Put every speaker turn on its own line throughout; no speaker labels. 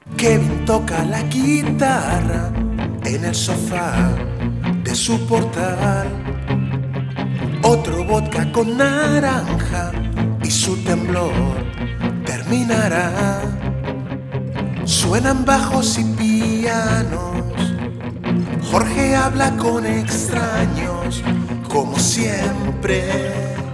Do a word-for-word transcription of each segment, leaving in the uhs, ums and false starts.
Kevin toca la guitarra en el sofá de su portal. Otro vodka con naranja y su temblor terminará. Suenan bajos y pianos. Jorge habla con extraños, como siempre.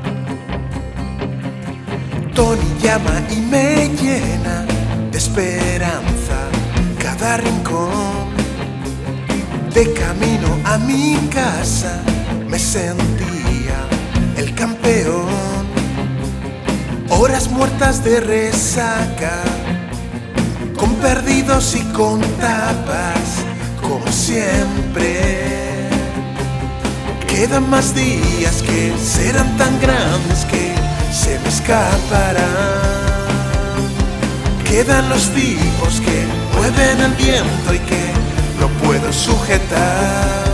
Tony llama y me llena de esperanza cada rincón. De camino a mi casa me sentía el campeón. Horas muertas de resaca, con perdidos y con tapas, como siempre. Quedan más días que serán tan grandes que se me escaparán. Quedan los tipos que mueven el viento y que no puedo sujetar.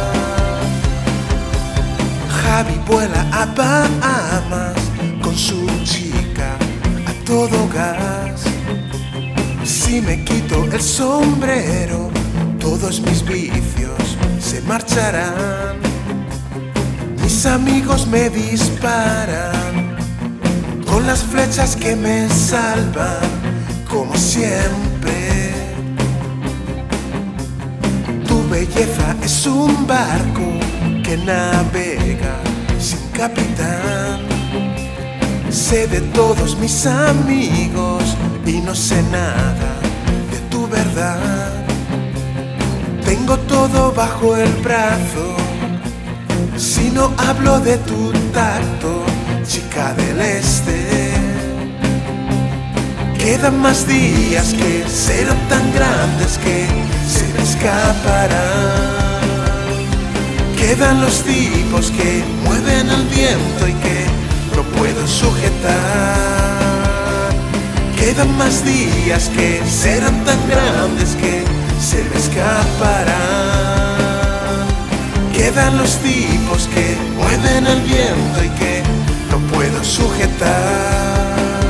Javi vuela a Bahamas con su chica a todo gas. Si me quito el sombrero, todos mis vicios se marcharán. Mis amigos me disparan con las flechas que me salvan, como siempre. Tu belleza es un barco que navega sin capitán. Sé de todos mis amigos y no sé nada de tu verdad. Tengo todo bajo el brazo si no hablo de tu tacto, chica del este. Quedan más días que serán tan grandes que se me escaparán. Quedan los tipos que mueven el viento y que no puedo sujetar. Quedan más días que serán tan grandes que se me escaparán. Quedan los tipos que mueven el viento y que no puedo sujetar.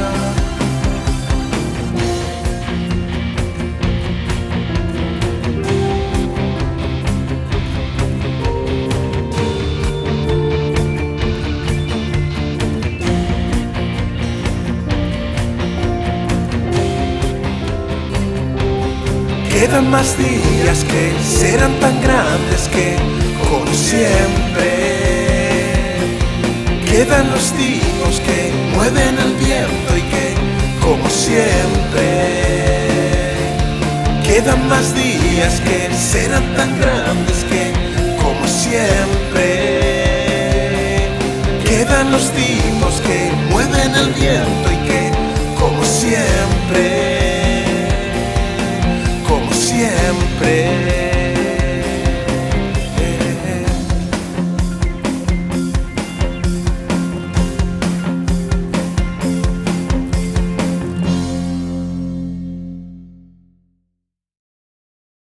Quedan más días que serán tan grandes que, como siempre, quedan los tipos que mueven el viento y que, como siempre, quedan más días que serán tan grandes que, como siempre, quedan los tipos que mueven el viento y que, como siempre, siempre.